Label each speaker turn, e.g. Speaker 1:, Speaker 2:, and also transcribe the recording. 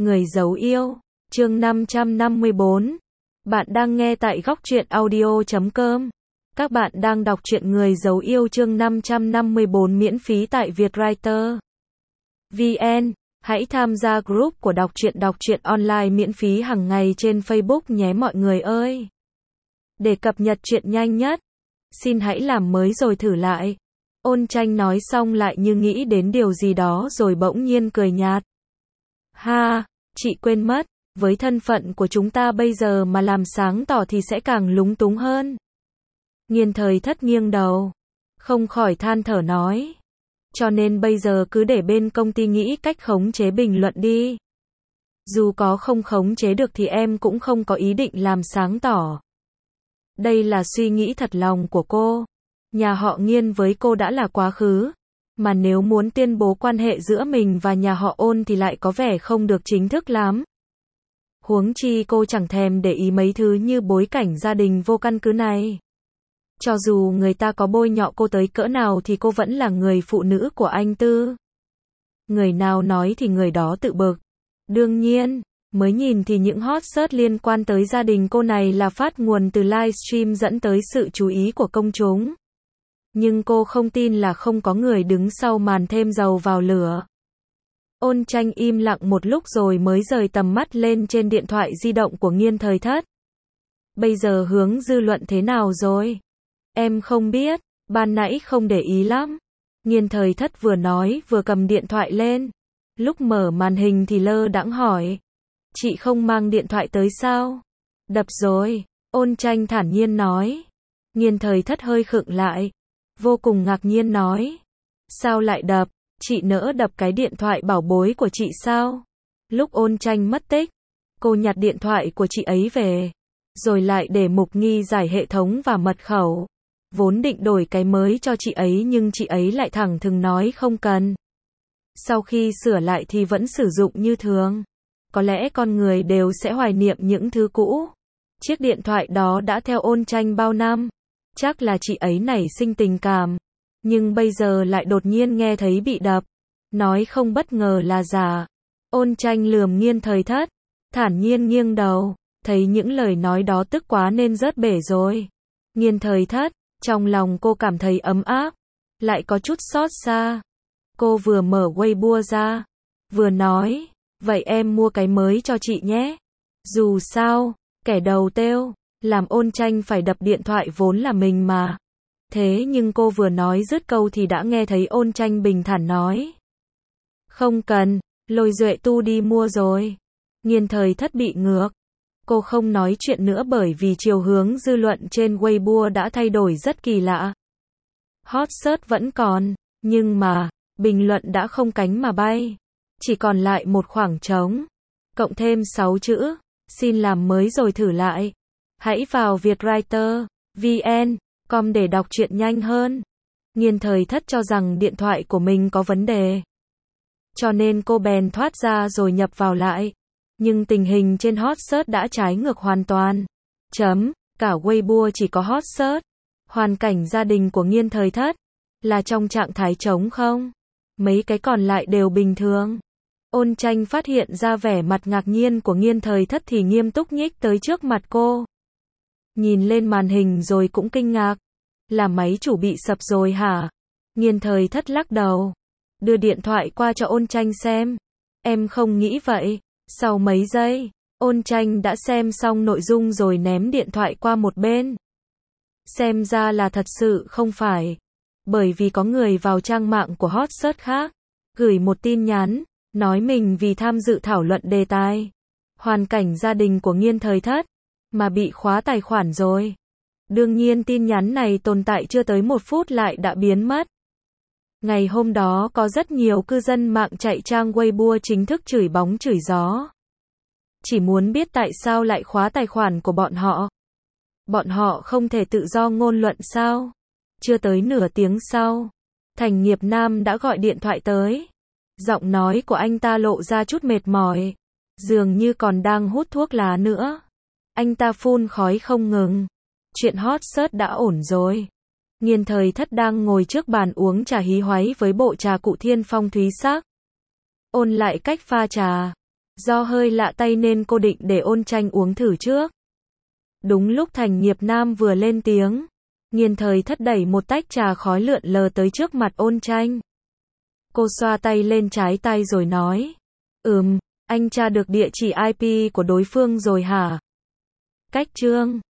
Speaker 1: Người giấu yêu, chương 554. Bạn đang nghe tại góc truyện audio.com. Các bạn đang đọc truyện Người giấu yêu chương 554 miễn phí tại Vietwriter VN. Hãy tham gia group của đọc truyện online miễn phí hàng ngày trên Facebook nhé mọi người ơi. Để cập nhật truyện nhanh nhất, xin hãy làm mới rồi thử lại. Ôn Tranh nói xong lại như nghĩ đến điều gì đó rồi bỗng nhiên cười nhạt. Ha, chị quên mất, với thân phận của chúng ta bây giờ mà làm sáng tỏ thì sẽ càng lúng túng hơn. Nghiên Thời Thất nghiêng đầu, không khỏi than thở nói. Cho nên bây giờ cứ để bên công ty nghĩ cách khống chế bình luận đi. Dù có không khống chế được thì em cũng không có ý định làm sáng tỏ. Đây là suy nghĩ thật lòng của cô. Nhà họ Nghiên với cô đã là quá khứ. Mà nếu muốn tuyên bố quan hệ giữa mình và nhà họ Ôn thì lại có vẻ không được chính thức lắm. Huống chi cô chẳng thèm để ý mấy thứ như bối cảnh gia đình vô căn cứ này. Cho dù người ta có bôi nhọ cô tới cỡ nào thì cô vẫn là người phụ nữ của anh Tư. Người nào nói thì người đó tự bực. Đương nhiên, mới nhìn thì những hot search liên quan tới gia đình cô này là phát nguồn từ livestream dẫn tới sự chú ý của công chúng. Nhưng cô không tin là không có người đứng sau màn thêm dầu vào lửa. Ôn Tranh im lặng một lúc rồi mới rời tầm mắt lên trên điện thoại di động của Nghiên Thời Thất. Bây giờ hướng dư luận thế nào rồi? Em không biết, ban nãy không để ý lắm. Nghiên Thời Thất vừa nói vừa cầm điện thoại lên. Lúc mở màn hình thì lơ đãng hỏi. Chị không mang điện thoại tới sao? Đập rồi, Ôn Tranh thản nhiên nói. Nghiên Thời Thất hơi khựng lại. Vô cùng ngạc nhiên nói. Sao lại đập? Chị nỡ đập cái điện thoại bảo bối của chị sao? Lúc Ôn Tranh mất tích, cô nhặt điện thoại của chị ấy về. Rồi lại để Mục Nghi giải hệ thống và mật khẩu. Vốn định đổi cái mới cho chị ấy nhưng chị ấy lại thẳng thừng nói không cần. Sau khi sửa lại thì vẫn sử dụng như thường. Có lẽ con người đều sẽ hoài niệm những thứ cũ. Chiếc điện thoại đó đã theo Ôn Tranh bao năm. Chắc là chị ấy nảy sinh tình cảm. Nhưng bây giờ lại đột nhiên nghe thấy bị đập. Nói không bất ngờ là giả. Ôn Tranh lườm Nghiên Thời Thất. Thản nhiên nghiêng đầu. Thấy những lời nói đó tức quá nên rớt bể rồi. Nghiên Thời Thất. Trong lòng cô cảm thấy ấm áp. Lại có chút xót xa. Cô vừa mở Weibo ra. Vừa nói. Vậy em mua cái mới cho chị nhé. Dù sao, kẻ đầu têu. Làm Ôn Tranh phải đập điện thoại vốn là mình mà. Thế nhưng cô vừa nói dứt câu thì đã nghe thấy Ôn Tranh bình thản nói. Không cần, Lôi Duệ Tu đi mua rồi. Nghiên Thời Thất bị ngược. Cô không nói chuyện nữa bởi vì chiều hướng dư luận trên Weibo đã thay đổi rất kỳ lạ. Hot search vẫn còn, nhưng mà, bình luận đã không cánh mà bay. Chỉ còn lại một khoảng trống. Cộng thêm 6 chữ, xin làm mới rồi thử lại. Hãy vào Vietwriter VN.com để đọc truyện nhanh hơn. Nghiên Thời Thất cho rằng điện thoại của mình có vấn đề. Cho nên cô bèn thoát ra rồi nhập vào lại. Nhưng tình hình trên hot search đã trái ngược hoàn toàn. Cả Weibo chỉ có hot search. Hoàn cảnh gia đình của Nghiên Thời Thất là trong trạng thái trống không. Mấy cái còn lại đều bình thường. Ôn Tranh phát hiện ra vẻ mặt ngạc nhiên của Nghiên Thời Thất thì nghiêm túc nhích tới trước mặt cô. Nhìn lên màn hình rồi cũng kinh ngạc. Là máy chủ bị sập rồi hả? Nghiên Thời Thất lắc đầu. Đưa điện thoại qua cho Ôn Tranh xem. Em không nghĩ vậy. Sau mấy giây, Ôn Tranh đã xem xong nội dung rồi ném điện thoại qua một bên. Xem ra là thật sự không phải. Bởi vì có người vào trang mạng của hot search khác. Gửi một tin nhắn. Nói mình vì tham dự thảo luận đề tài. Hoàn cảnh gia đình của Nghiên Thời Thất. Mà bị khóa tài khoản rồi. Đương nhiên tin nhắn này tồn tại chưa tới 1 phút lại đã biến mất. Ngày hôm đó có rất nhiều cư dân mạng chạy trang Weibo chính thức chửi bóng chửi gió. Chỉ muốn biết tại sao lại khóa tài khoản của bọn họ. Bọn họ không thể tự do ngôn luận sao? Chưa tới nửa tiếng sau, Thành Nghiệp Nam đã gọi điện thoại tới. Giọng nói của anh ta lộ ra chút mệt mỏi. Dường như còn đang hút thuốc lá nữa. Anh ta phun khói không ngừng. Chuyện hot search đã ổn rồi. Nghiên Thời Thất đang ngồi trước bàn uống trà hí hoáy với bộ trà cụ Thiên Phong thúy sắc. Ôn lại cách pha trà. Do hơi lạ tay nên cô định để Ôn Tranh uống thử trước. Đúng lúc Thành Nghiệp Nam vừa lên tiếng, Nghiên Thời Thất đẩy một tách trà khói lượn lờ tới trước mặt Ôn Tranh. Cô xoa tay lên trái tay rồi nói, anh tra được địa chỉ IP của đối phương rồi hả? Cách Trương